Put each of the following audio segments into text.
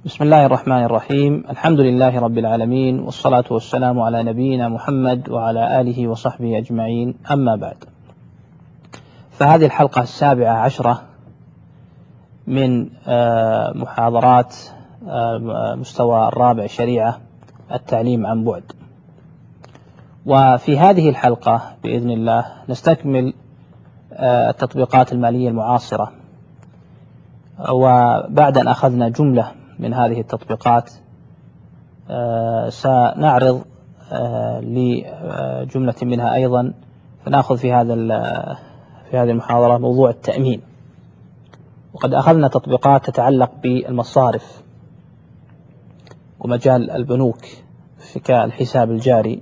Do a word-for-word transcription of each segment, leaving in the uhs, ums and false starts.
بسم الله الرحمن الرحيم. الحمد لله رب العالمين، والصلاة والسلام على نبينا محمد وعلى آله وصحبه أجمعين، أما بعد. فهذه الحلقة السابعة عشرة من محاضرات مستوى الرابع شريعة التعليم عن بعد. وفي هذه الحلقة بإذن الله نستكمل التطبيقات المالية المعاصرة، وبعد أن أخذنا جملة من هذه التطبيقات سنعرض لجملة منها أيضا. فنأخذ في هذا في هذه المحاضرة موضوع التأمين. وقد أخذنا تطبيقات تتعلق بالمصارف ومجال البنوك كالحساب الجاري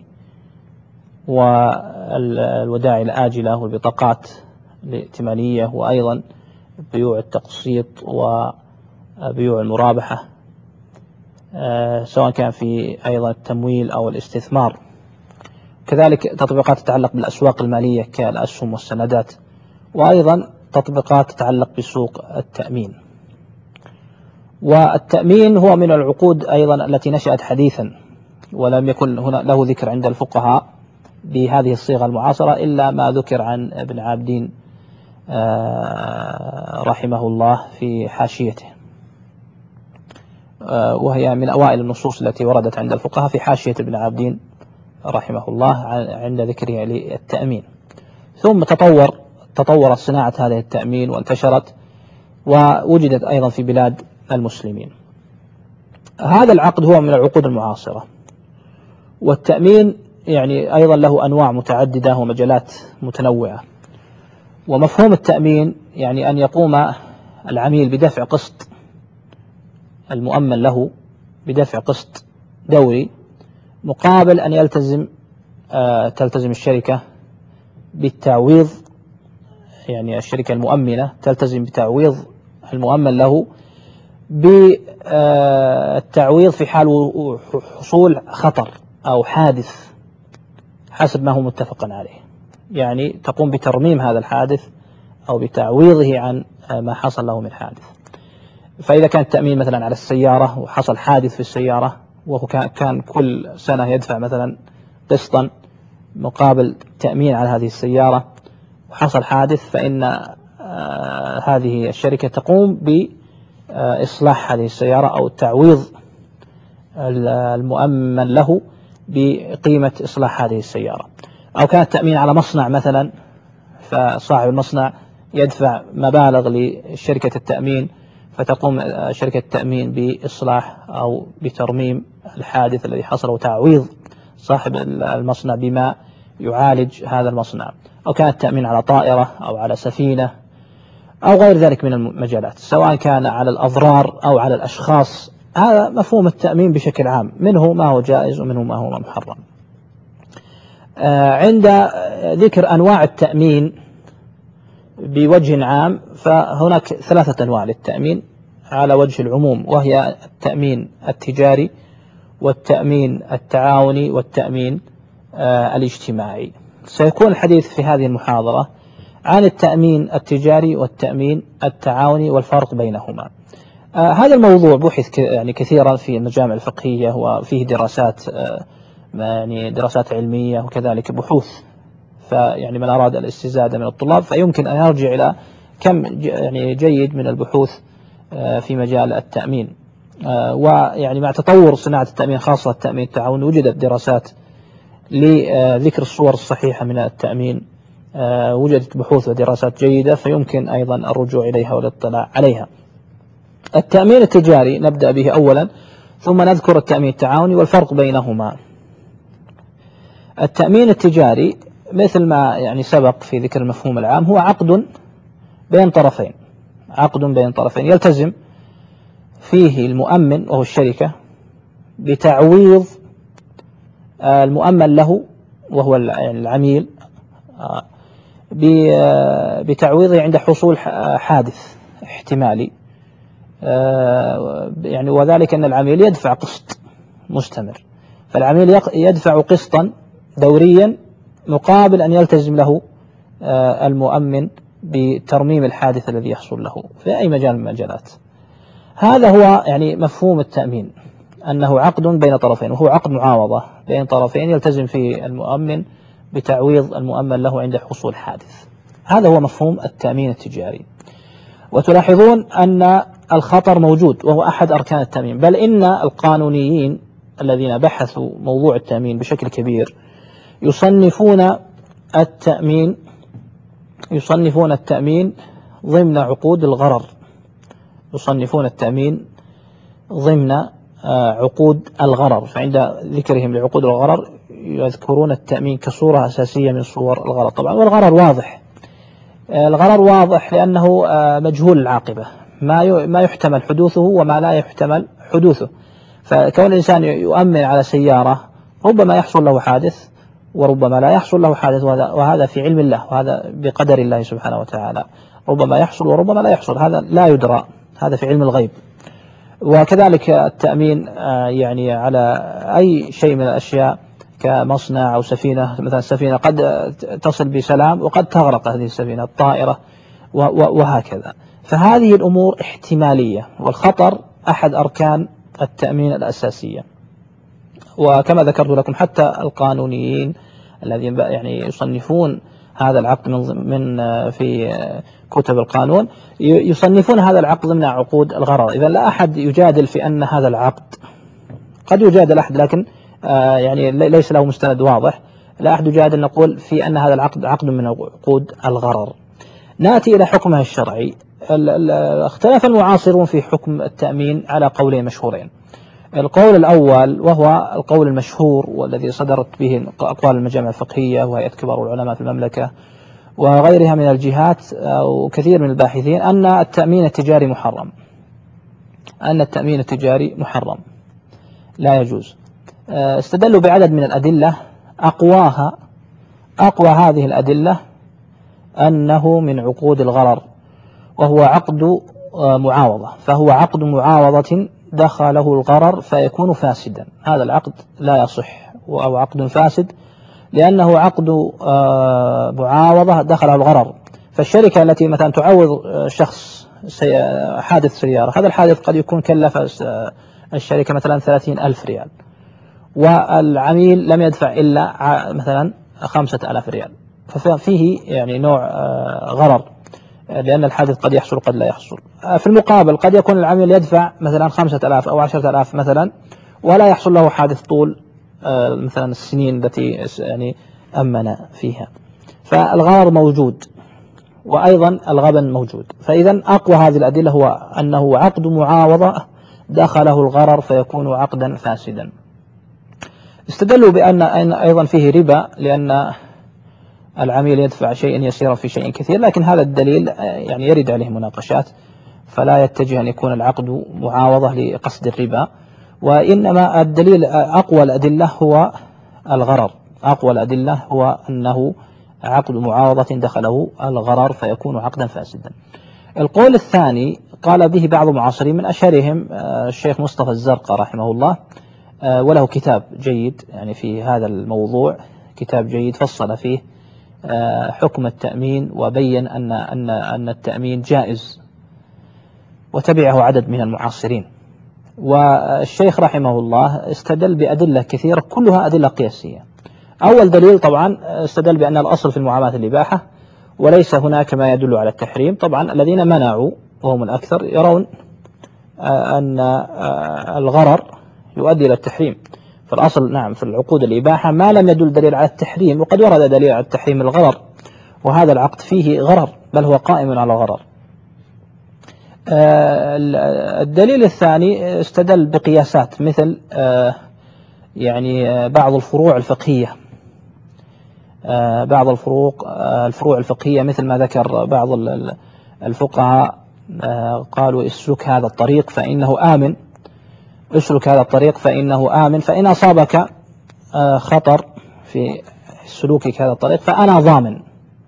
والودائع الآجلة والبطاقات الائتمانية، وأيضا بيوع التقسيط وبيوع المرابحة، سواء كان في أيضا التمويل أو الاستثمار. كذلك تطبيقات تتعلق بالأسواق المالية كالأسهم والسندات، وأيضا تطبيقات تتعلق بسوق التأمين. والتأمين هو من العقود أيضا التي نشأت حديثا، ولم يكن هنا له ذكر عند الفقهاء بهذه الصيغة المعاصرة إلا ما ذكر عن ابن عابدين رحمه الله في حاشيته، وهي من أوائل النصوص التي وردت عند الفقهاء في حاشية ابن عابدين رحمه الله عند ذكره للتأمين. ثم تطور تطور صناعة هذه التأمين وانتشرت ووجدت أيضا في بلاد المسلمين. هذا العقد هو من العقود المعاصرة. والتأمين يعني أيضا له أنواع متعددة ومجالات متنوعة. ومفهوم التأمين يعني أن يقوم العميل بدفع قسط، المؤمن له بدفع قسط دوري، مقابل أن يلتزم آه تلتزم الشركة بالتعويض، يعني الشركة المؤمنة تلتزم بتعويض المؤمن له بالتعويض في حال حصول خطر أو حادث حسب ما هو متفق عليه. يعني تقوم بترميم هذا الحادث أو بتعويضه عن ما حصل له من حادث. فإذا كان التأمين مثلا على السيارة وحصل حادث في السيارة، وهو كان كل سنة يدفع مثلا قسطا مقابل تأمين على هذه السيارة، وحصل حادث، فإن آه هذه الشركة تقوم بإصلاح هذه السيارة أو تعويض المؤمن له بقيمة إصلاح هذه السيارة. أو كان التأمين على مصنع مثلا، فصاحب المصنع يدفع مبالغ لشركة التأمين، فتقوم شركة التأمين بإصلاح أو بترميم الحادث الذي حصل وتعويض صاحب المصنع بما يعالج هذا المصنع. أو كان التأمين على طائرة أو على سفينة أو غير ذلك من المجالات، سواء كان على الأضرار أو على الأشخاص. هذا مفهوم التأمين بشكل عام، منه ما هو جائز ومنه ما هو محرم. عند ذكر أنواع التأمين بوجه عام، فهناك ثلاثة أنواع للتأمين على وجه العموم، وهي التأمين التجاري والتأمين التعاوني والتأمين آه الاجتماعي. سيكون الحديث في هذه المحاضرة عن التأمين التجاري والتأمين التعاوني والفرق بينهما. آه هذا الموضوع بحث يعني كثيرا في المجامع الفقهية، وفيه دراسات آه يعني دراسات علمية وكذلك بحوث. فيعني من أراد الاستزادة من الطلاب فيمكن أن يرجع إلى كم يعني جيد من البحوث في مجال التأمين. ويعني مع تطور صناعة التأمين خاصة التأمين التعاوني، وجدت دراسات لذكر الصور الصحيحة من التأمين، وجدت بحوث ودراسات جيدة، فيمكن أيضا الرجوع إليها والاطلاع عليها. التأمين التجاري نبدأ به أولا، ثم نذكر التأمين التعاوني والفرق بينهما. التأمين التجاري مثل ما يعني سبق في ذكر المفهوم العام، هو عقد بين طرفين، عقد بين طرفين يلتزم فيه المؤمن وهو الشركة بتعويض المؤمن له وهو العميل بتعويضه عند حصول حادث احتمالي، يعني وذلك أن العميل يدفع قسط مستمر، فالعميل يدفع قسطا دوريا مقابل أن يلتزم له المؤمن بترميم الحادث الذي يحصل له في أي مجال من المجالات. هذا هو يعني مفهوم التأمين، أنه عقد بين طرفين، وهو عقد معاوضة بين طرفين يلتزم فيه المؤمن بتعويض المؤمن له عند حصول حادث. هذا هو مفهوم التأمين التجاري. وتلاحظون أن الخطر موجود وهو أحد أركان التأمين، بل إن القانونيين الذين بحثوا موضوع التأمين بشكل كبير يصنفون التأمين يصنفون التأمين ضمن عقود الغرر يصنفون التأمين ضمن عقود الغرر. فعند ذكرهم لعقود الغرر يذكرون التأمين كصورة أساسية من صور الغرر. طبعا والغرر واضح، الغرر واضح لأنه مجهول العاقبة، ما ما يحتمل حدوثه وما لا يحتمل حدوثه. فكون الإنسان يؤمن على سيارة ربما يحصل له حادث وربما لا يحصل له حادث، وهذا في علم الله، وهذا بقدر الله سبحانه وتعالى، ربما يحصل وربما لا يحصل، هذا لا يدرى، هذا في علم الغيب. وكذلك التأمين يعني على أي شيء من الأشياء كمصنع أو سفينة، مثلا السفينة قد تصل بسلام وقد تغرق هذه السفينة، الطائرة وهكذا. فهذه الأمور احتمالية، والخطر أحد أركان التأمين الأساسية. وكما ذكرت لكم حتى القانونيين الذين يعني يصنفون هذا العقد من من في كتب القانون يصنفون هذا العقد ضمن عقود الغرر. إذا لا أحد يجادل في أن هذا العقد، قد يجادل أحد لكن يعني ليس له مستند واضح، لا أحد يجادل نقول في أن هذا العقد عقد من عقود الغرر. نأتي إلى حكمها الشرعي. اختلف المعاصرون في حكم التأمين على قولين مشهورين. القول الأول وهو القول المشهور والذي صدرت به أقوال المجامع الفقهية وهيئة كبار العلماء في المملكة وغيرها من الجهات وكثير من الباحثين، أن التأمين التجاري محرم أن التأمين التجاري محرم لا يجوز. استدلوا بعدد من الأدلة، أقواها أقوى هذه الأدلة أنه من عقود الغرر، وهو عقد معاوضة، فهو عقد معاوضة دخله الغرر فيكون فاسدا. هذا العقد لا يصح أو عقد فاسد لأنه عقد معاوضة دخله الغرر. فالشركة التي مثلا تعوض شخص حادث سيارة، هذا الحادث قد يكون كلف الشركة مثلا ثلاثين ألف ريال، والعميل لم يدفع إلا مثلا خمسة ألاف ريال، ففيه يعني نوع غرر لأن الحادث قد يحصل قد لا يحصل. في المقابل قد يكون العميل يدفع مثلا خمسة ألاف أو عشرة ألاف مثلا ولا يحصل له حادث طول مثلا السنين التي يعني أمن فيها. فالغرر موجود وأيضا الغبن موجود. فإذا أقوى هذه الأدلة هو أنه عقد معاوضة دخله الغرر فيكون عقدا فاسدا. استدلوا بأن أيضا فيه ربا لأن العميل يدفع شيئا يسيرا في شيء كثير، لكن هذا الدليل يعني يرد عليه مناقشات، فلا يتجه أن يكون العقد معاوضة لقصد الربا، وإنما الدليل أقوى الأدلة هو الغرر. أقوى الأدلة هو أنه عقد معاوضة دخله الغرر فيكون عقدا فاسدا. القول الثاني قال به بعض المعاصرين، من أشهرهم الشيخ مصطفى الزرقاء رحمه الله، وله كتاب جيد يعني في هذا الموضوع، كتاب جيد فصل فيه حكم التأمين وبين أن أن أن التأمين جائز، وتبعه عدد من المعاصرين. والشيخ رحمه الله استدل بأدلة كثيرة كلها أدلة قياسية. أول دليل طبعا استدل بأن الأصل في المعاملات الإباحة وليس هناك ما يدل على التحريم. طبعا الذين منعوا وهم الأكثر يرون أن الغرر يؤدي إلى التحريم. فالأصل نعم في العقود الإباحة ما لم يدل دليل على التحريم، وقد ورد دليل على التحريم الغرر، وهذا العقد فيه غرر بل هو قائم على غرر. الدليل الثاني استدل بقياسات مثل يعني بعض الفروع الفقهية بعض الفروق الفروع الفقهية مثل ما ذكر بعض الفقهاء، قالوا اسلك هذا الطريق فإنه آمن اسلك هذا الطريق فإنه آمن فإن أصابك خطر في سلوكك هذا الطريق فأنا ضامن.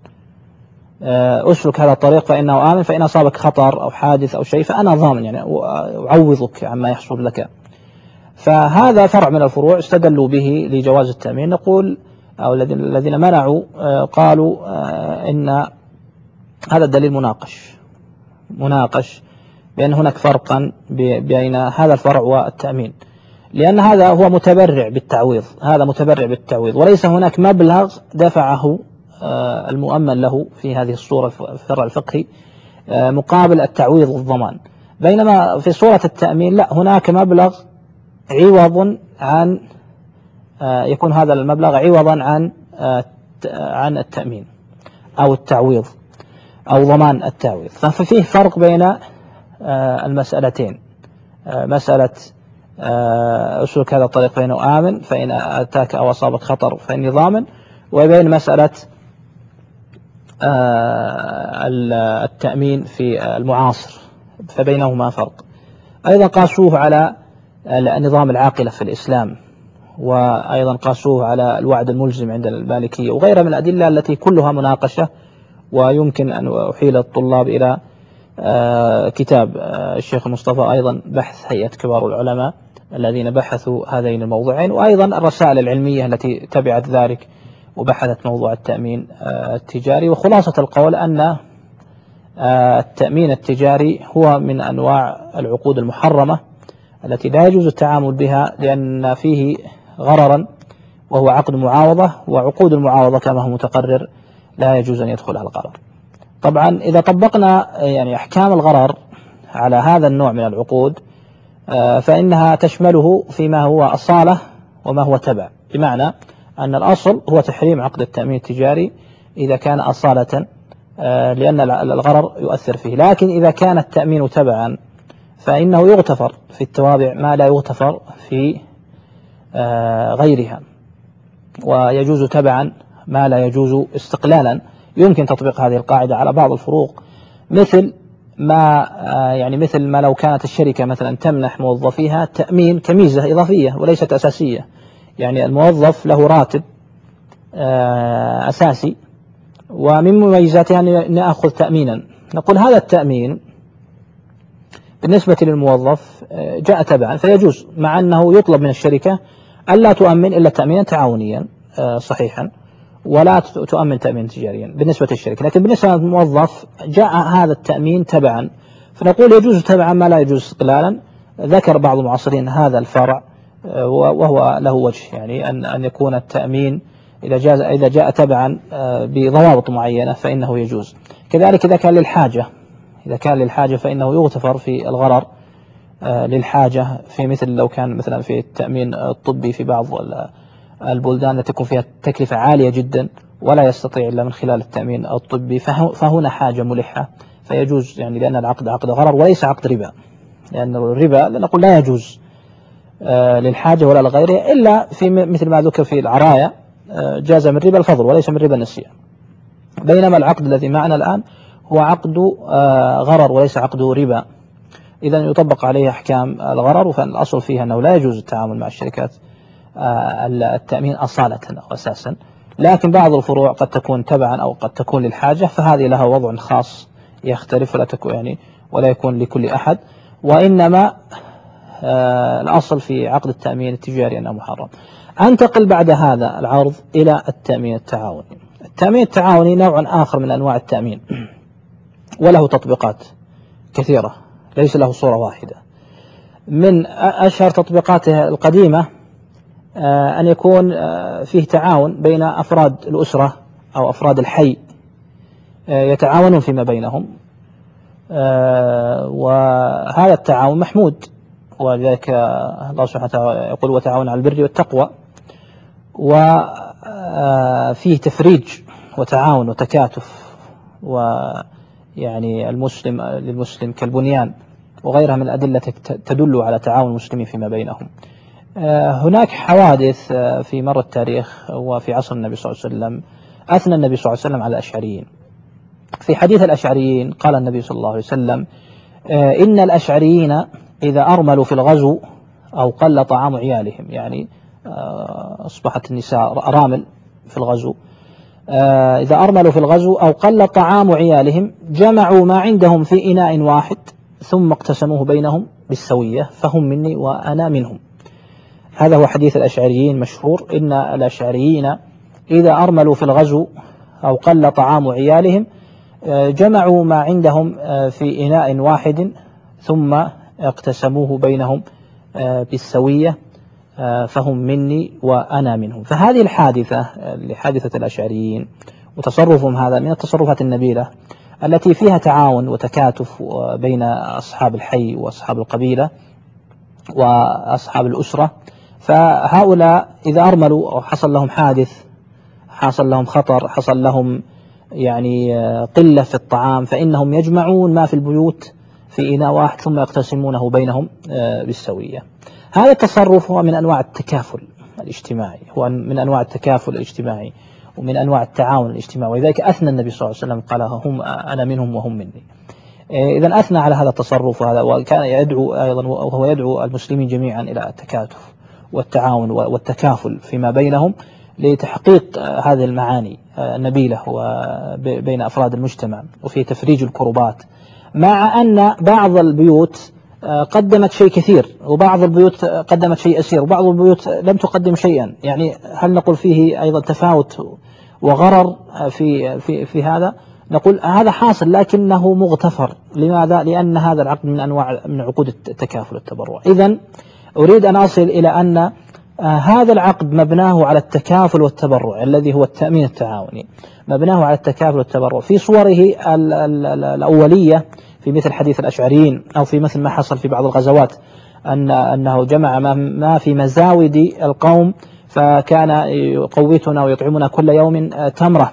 أسلك هذا الطريق فإنه آمن فإن أصابك خطر أو حادث أو شيء فأنا ضامن، يعني أعوضك عما يحصل لك. فهذا فرع من الفروع استدلوا به لجواز التأمين. نقول أو الذين منعوا قالوا إن هذا الدليل مناقش مناقش بأن هناك فرقا بين هذا الفرع والتأمين، لأن هذا هو متبرع بالتعويض، هذا متبرع بالتعويض، وليس هناك مبلغ دفعه المؤمن له في هذه الصورة في الفرع الفقهي مقابل التعويض والضمان. بينما في صورة التأمين لا، هناك مبلغ عوض عن يكون هذا المبلغ عوضا عن عن التأمين أو التعويض أو ضمان التعويض. ففيه فرق بين المسألتين، مسألة أسلك هذا الطريق فإنه آمن، فإن أتاك أو أصابك خطر فإني ضامن، وبين مسألة التأمين في المعاصر، فبينهما فرق. أيضا قاسوه على النظام العاقلة في الإسلام، وأيضا قاسوه على الوعد الملزم عند المالكية وغيرها من الأدلة التي كلها مناقشة، ويمكن أن أحيل الطلاب إلى كتاب الشيخ المصطفى، أيضا بحث هيئة كبار العلماء الذين بحثوا هذين الموضوعين، وأيضا الرسائل العلمية التي تبعت ذلك وبحثت موضوع التأمين التجاري. وخلاصة القول أن التأمين التجاري هو من أنواع العقود المحرمة التي لا يجوز التعامل بها، لأن فيه غررا وهو عقد معاوضة، وعقود المعاوضة كما هو متقرر لا يجوز أن يدخلها الغرر. طبعا إذا طبقنا يعني أحكام الغرر على هذا النوع من العقود فإنها تشمله فيما هو أصالة وما هو تبع، بمعنى أن الأصل هو تحريم عقد التأمين التجاري إذا كان أصالة، لأن الغرر يؤثر فيه. لكن إذا كان التأمين تبعا فإنه يغتفر في التوابع ما لا يغتفر في غيرها، ويجوز تبعا ما لا يجوز استقلالا. يمكن تطبيق هذه القاعدة على بعض الفروق، مثل ما يعني مثل ما لو كانت الشركة مثلا تمنح موظفيها تأمين كميزة إضافية وليست أساسية، يعني الموظف له راتب أساسي ومن مميزاته أن يأخذ تأمينا، نقول هذا التأمين بالنسبة للموظف جاء تبعا فيجوز، مع أنه يطلب من الشركة ألا تؤمن إلا تأمينا تعاونيا صحيحا، ولا تؤمن تأمين تجاريا بالنسبة للشركة. لكن بالنسبة للموظف جاء هذا التأمين تبعا، فنقول يجوز تبعا ما لا يجوز استقلالا. ذكر بعض المعاصرين هذا الفرع وهو له وجه، يعني أن أن يكون التأمين إذا جاء إذا جاء تبعا بضوابط معينة فإنه يجوز. كذلك إذا كان للحاجة، إذا كان للحاجة فإنه يغتفر في الغرر للحاجة، في مثل لو كان مثلا في التأمين الطبي في بعض البلدان التي تكون فيها تكلفة عالية جدا ولا يستطيع إلا من خلال التأمين الطبي، فهنا حاجة ملحة فيجوز، يعني لأن العقد عقد غرر وليس عقد ربا، لأن الربا نقول لا يجوز للحاجة ولا لغيرها، إلا في مثل ما ذكر في العراية جاز من ربا الفضل وليس من ربا النسيئة. بينما العقد الذي معنا الآن هو عقد غرر وليس عقد ربا، إذا يطبق عليه أحكام الغرر، فالأصل فيها أنه لا يجوز التعامل مع الشركات التأمين أصالة أو أساسا. لكن بعض الفروع قد تكون تبعا أو قد تكون للحاجة، فهذه لها وضع خاص يختلف ولا تكون يعني ولا يكون لكل أحد، وإنما الأصل في عقد التأمين التجاري أنه محرم. أنتقل بعد هذا العرض إلى التأمين التعاوني. التأمين التعاوني نوع آخر من أنواع التأمين، وله تطبيقات كثيرة، ليس له صورة واحدة. من أشهر تطبيقاته القديمة أن يكون فيه تعاون بين أفراد الأسرة أو أفراد الحي، يتعاونون فيما بينهم، وهذا التعاون محمود، ولذلك الله سبحانه وتعالى يقول وتعاون على البر والتقوى، وفيه تفريج وتعاون وتكاتف، ويعني المسلم للمسلم كالبنيان، وغيرها من الأدلة تدل على تعاون المسلمين فيما بينهم. هناك حوادث في مر التاريخ وفي عصر النبي صلى الله عليه وسلم أثنى النبي صلى الله عليه وسلم على الأشعريين. في حديث الأشعريين قال النبي صلى الله عليه وسلم إن الأشعريين إذا أرملوا في الغزو أو قل طعام عيالهم، يعني أصبحت النساء أرامل في الغزو، إذا أرملوا في الغزو أو قل طعام عيالهم جمعوا ما عندهم في إناء واحد ثم اقتسموه بينهم بالسوية، فهم مني وأنا منهم. هذا هو حديث الأشعريين مشهور، إن الأشعريين إذا أرملوا في الغزو أو قل طعام عيالهم جمعوا ما عندهم في إناء واحد ثم اقتسموه بينهم بالسوية، فهم مني وأنا منهم. فهذه الحادثة لحادثة الأشعريين وتصرفهم هذا من التصرفات النبيلة التي فيها تعاون وتكاتف بين أصحاب الحي وأصحاب القبيلة وأصحاب الأسرة. فهؤلاء إذا أرملوا أو حصل لهم حادث، حصل لهم خطر، حصل لهم يعني قلة في الطعام، فإنهم يجمعون ما في البيوت في إناء واحد ثم يقتسمونه بينهم بالسوية. هذا التصرف هو من أنواع التكافل الاجتماعي، هو من أنواع التكافل الاجتماعي ومن أنواع التعاون الاجتماعي، ولذلك أثنى النبي صلى الله عليه وسلم قال هم أنا منهم وهم مني. إذا أثنى على هذا التصرف هذا، وكان يدعو أيضا وهو يدعو المسلمين جميعا إلى التكاتف والتعاون والتكافل فيما بينهم لتحقيق هذه المعاني النبيلة بين أفراد المجتمع وفي تفريج الكربات، مع أن بعض البيوت قدمت شيء كثير وبعض البيوت قدمت شيء يسير وبعض البيوت لم تقدم شيئا. يعني هل نقول فيه أيضا تفاوت وغرر في في في هذا؟ نقول هذا حاصل لكنه مغتفر. لماذا؟ لأن هذا العقد من أنواع من عقود التكافل والتبرع. إذن أريد أن أصل إلى أن هذا العقد مبناه على التكافل والتبرع الذي هو التأمين التعاوني، مبناه على التكافل والتبرع في صوره الأولية في مثل حديث الأشعريين، أو في مثل ما حصل في بعض الغزوات أن أنه جمع ما في مزاود القوم فكان يقوتنا ويطعمنا كل يوم تمرة،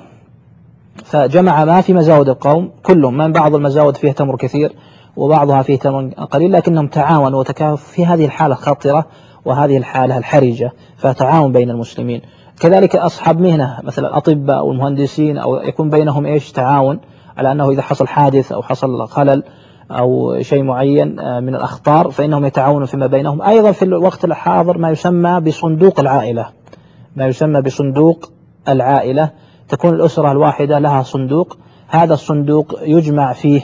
فجمع ما في مزاود القوم كلهم، من بعض المزاود فيها تمر كثير وبعضها فيه تمر قليل، لكنهم تعاونوا وتكافلوا في هذه الحالة الخطرة وهذه الحالة الحرجة، فتعاون بين المسلمين. كذلك أصحاب مهنة مثل الأطباء والمهندسين أو يكون بينهم إيش تعاون على أنه إذا حصل حادث أو حصل خلل أو شيء معين من الأخطار فإنهم يتعاونوا فيما بينهم. أيضا في الوقت الحاضر ما يسمى بصندوق العائلة، ما يسمى بصندوق العائلة، تكون الأسرة الواحدة لها صندوق، هذا الصندوق يجمع فيه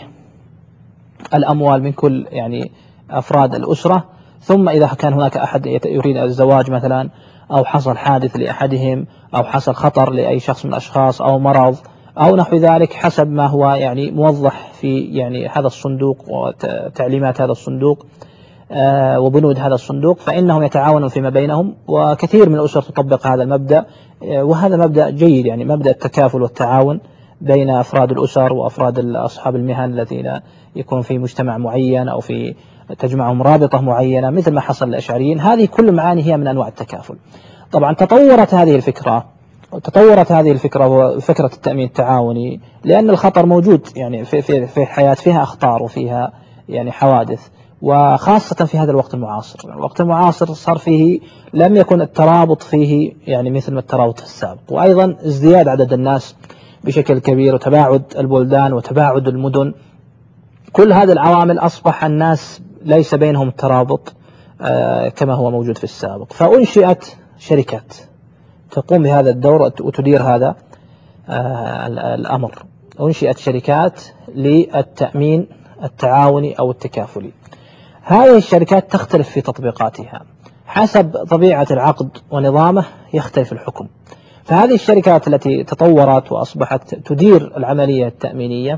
الأموال من كل يعني أفراد الأسرة، ثم إذا كان هناك أحد يريد الزواج مثلا أو حصل حادث لأحدهم أو حصل خطر لأي شخص من الأشخاص أو مرض أو نحو ذلك حسب ما هو يعني موضح في يعني هذا الصندوق وتعليمات هذا الصندوق وبنود هذا الصندوق، فإنهم يتعاونون فيما بينهم. وكثير من الأسر تطبق هذا المبدأ، وهذا مبدأ جيد، يعني مبدأ التكافل والتعاون بين أفراد الأسر وأفراد أصحاب المهن الذين يكون في مجتمع معين أو في تجمعهم رابطة معينة مثل ما حصل للأشعريين. هذه كل معاني هي من أنواع التكافل. طبعا تطورت هذه الفكرة تطورت هذه الفكرة فكرة التأمين التعاوني لأن الخطر موجود، يعني في في في الحياة فيها أخطار وفيها يعني حوادث، وخاصة في هذا الوقت المعاصر. الوقت المعاصر صار فيه لم يكن الترابط فيه يعني مثل ما الترابط في السابق، وأيضا ازدياد عدد الناس بشكل كبير وتباعد البلدان وتباعد المدن، كل هذه العوامل أصبح الناس ليس بينهم الترابط كما هو موجود في السابق. فأنشئت شركات تقوم بهذا الدور وتدير هذا الأمر، أنشئت شركات للتأمين التعاوني أو التكافلي. هذه الشركات تختلف في تطبيقاتها حسب طبيعة العقد ونظامه، يختلف الحكم. فهذه الشركات التي تطورت وأصبحت تدير العملية التأمينية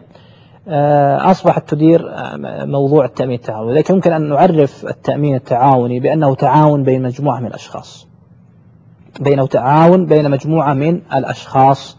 أصبحت تدير موضوع التأمين التعاوني. لكن يمكن أن نعرف التأمين التعاوني بأنه تعاون بين مجموعة من الأشخاص بينه تعاون بين مجموعة من الأشخاص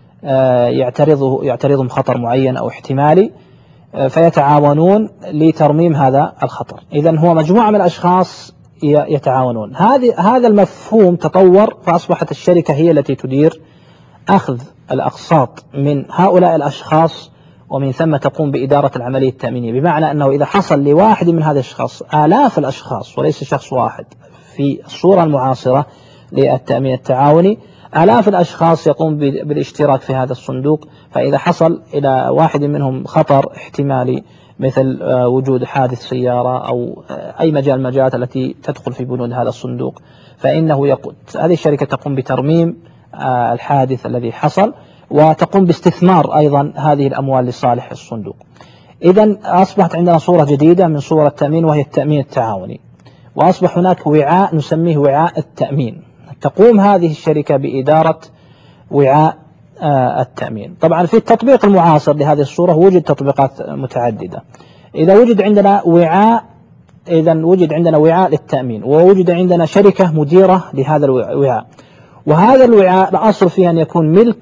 يعترضه يعترضهم خطر معين أو احتمالي، فيتعاونون لترميم هذا الخطر. إذن هو مجموعة من الأشخاص يتعاونون. هذه هذا المفهوم تطور، فأصبحت الشركة هي التي تدير أخذ الأقساط من هؤلاء الأشخاص، ومن ثم تقوم بإدارة العملية التأمينية، بمعنى أنه إذا حصل لواحد من هذا الأشخاص، آلاف الأشخاص وليس شخص واحد في الصورة المعاصرة للتأمين التعاوني، آلاف الأشخاص يقوم بالاشتراك في هذا الصندوق، فإذا حصل إلى واحد منهم خطر احتمالي مثل وجود حادث سيارة أو أي مجال مجالات التي تدخل في بنود هذا الصندوق، فإنه يقود هذه الشركة تقوم بترميم الحادث الذي حصل، وتقوم باستثمار أيضا هذه الأموال لصالح الصندوق. إذن أصبحت عندنا صورة جديدة من صورة التأمين، وهي التأمين التعاوني، وأصبح هناك وعاء نسميه وعاء التأمين، تقوم هذه الشركة بإدارة وعاء التأمين. طبعا في التطبيق المعاصر لهذه الصورة وجد تطبيقات متعددة، إذا وجد عندنا وعاء إذا وجد عندنا وعاء للتأمين، ووجد عندنا شركة مديرة لهذا الوعاء، وهذا الوعاء الأصل فيه أن يكون ملك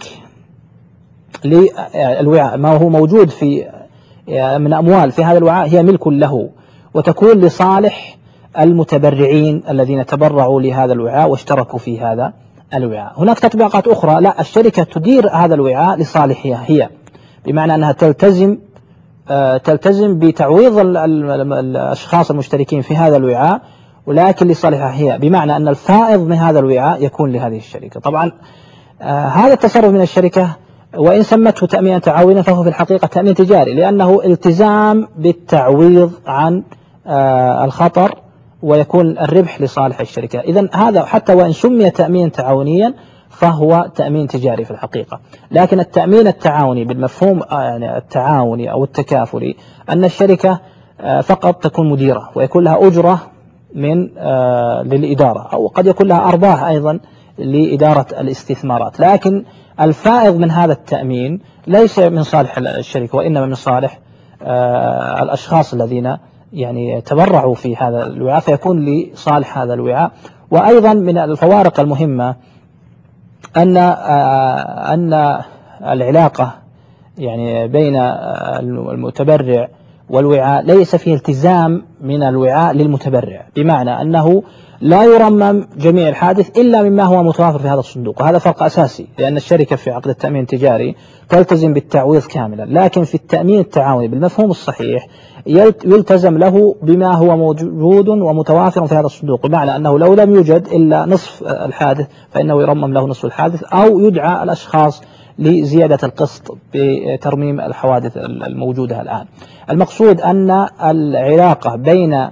للوعاء، ما هو موجود في من أموال في هذا الوعاء هي ملك له، وتكون لصالح المتبرعين الذين تبرعوا لهذا الوعاء واشتركوا في هذا الوعاء. هناك تطبيقات أخرى، لا، الشركة تدير هذا الوعاء لصالحها هي، بمعنى أنها تلتزم تلتزم بتعويض الأشخاص المشتركين في هذا الوعاء، ولكن لصالحها هي، بمعنى أن الفائض من هذا الوعاء يكون لهذه الشركة. طبعا هذا التصرف من الشركة وإن سمته تأمينا تعاونيا فهو في الحقيقة تأمين تجاري، لأنه التزام بالتعويض عن الخطر ويكون الربح لصالح الشركة. إذن هذا حتى وإن سمي تأمين تعاونيا فهو تأمين تجاري في الحقيقة. لكن التأمين التعاوني بالمفهوم يعني التعاوني أو التكافلي أن الشركة فقط تكون مديرة ويكون لها أجرة من للإدارة، أو قد يكون لها أرباح أيضا لإدارة الاستثمارات، لكن الفائض من هذا التأمين ليس من صالح الشركة وإنما من صالح الأشخاص الذين يعني تبرعوا في هذا الوعاء، فيكون لصالح هذا الوعاء. وأيضا من الفوارق المهمة أن أن العلاقة يعني بين المتبرع والوعاء ليس فيه التزام من الوعاء للمتبرع، بمعنى أنه لا يرمم جميع الحادث إلا مما هو متوافر في هذا الصندوق، وهذا فرق أساسي، لأن الشركة في عقد التأمين التجاري تلتزم بالتعويض كاملا، لكن في التأمين التعاوني بالمفهوم الصحيح يلتزم له بما هو موجود ومتوافر في هذا الصندوق، بمعنى أنه لو لم يوجد إلا نصف الحادث فإنه يرمم له نصف الحادث، أو يدعى الأشخاص لزيادة القسط بترميم الحوادث الموجودة الآن. المقصود أن العلاقة بين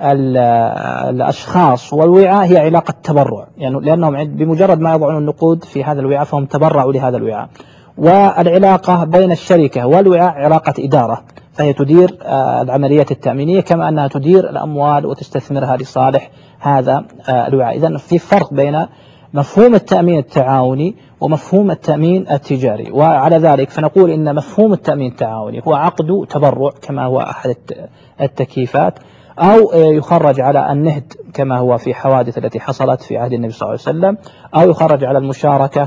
الأشخاص والوعاء هي علاقة تبرع، يعني لأنهم بمجرد ما يضعون النقود في هذا الوعاء فهم تبرعوا لهذا الوعاء. والعلاقة بين الشركة والوعاء علاقة إدارة، فهي تدير العمليات التأمينية كما أنها تدير الأموال وتستثمرها لصالح هذا الوعاء. إذن في فرق بين مفهوم التأمين التعاوني ومفهوم التأمين التجاري، وعلى ذلك فنقول إن مفهوم التأمين التعاوني هو عقد تبرع كما هو أحد التكييفات، أو يخرج على النهد كما هو في حوادث التي حصلت في عهد النبي صلى الله عليه وسلم، أو يخرج على المشاركة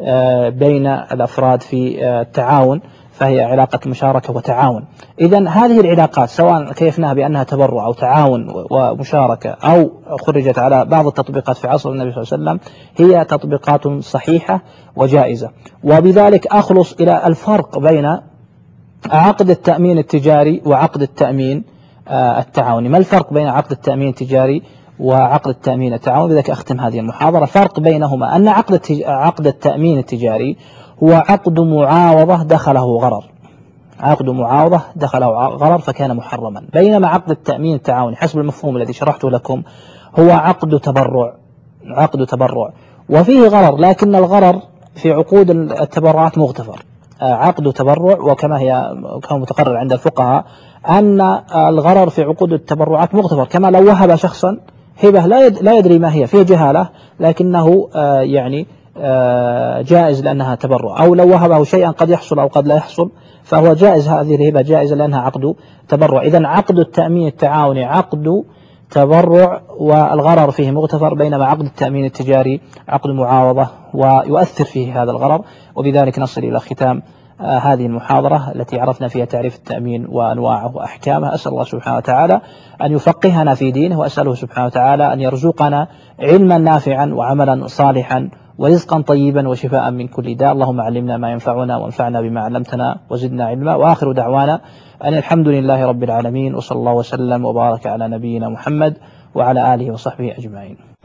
بين الأفراد في التعاون، فهي علاقة مشاركة وتعاون. إذن هذه العلاقات سواء كيفناها بأنها تبرع أو تعاون ومشاركة أو خرجت على بعض التطبيقات في عصر النبي صلى الله عليه وسلم هي تطبيقات صحيحة وجائزة. وبذلك أخلص إلى الفرق بين عقد التأمين التجاري وعقد التأمين التعاوني. ما الفرق بين عقد التأمين التجاري وعقد التأمين التعاوني؟ بذلك أختم هذه المحاضرة. فرق بينهما أن عقد عقد التأمين التجاري هو عقد معاوضة دخله غرر، عقد معاوضة دخله غرر فكان محرما، بينما عقد التأمين التعاوني حسب المفهوم الذي شرحته لكم هو عقد تبرع، عقد تبرع وفيه غرر، لكن الغرر في عقود التبرعات مغتفر. عقد تبرع، وكما هي كما متقرر عند الفقهاء أن الغرر في عقود التبرعات مغتفر، كما لو وهب شخصا هبة لا يدري ما هي، فيه جهالة لكنه يعني جائز لأنها تبرع، أو لو وهبه شيئا قد يحصل أو قد لا يحصل فهو جائز، هذه الهبة جائزة لأنها عقد تبرع. إذن عقد التأمين التعاوني عقد تبرع والغرر فيه مغتفر، بينما عقد التأمين التجاري عقد معاوضة ويؤثر فيه هذا الغرر. وبذلك نصل إلى ختام آه هذه المحاضرة التي عرفنا فيها تعريف التأمين وأنواعه وأحكامه. أسأل الله سبحانه وتعالى أن يفقهنا في دينه، وأسأله سبحانه وتعالى أن يرزقنا علما نافعا وعملا صالحا ورزقا طيبا وشفاء من كل داء. اللهم علمنا ما ينفعنا وانفعنا بما علمتنا وزدنا علما. وآخر دعوانا أن الحمد لله رب العالمين، وصلى الله وسلم وبارك على نبينا محمد وعلى آله وصحبه أجمعين.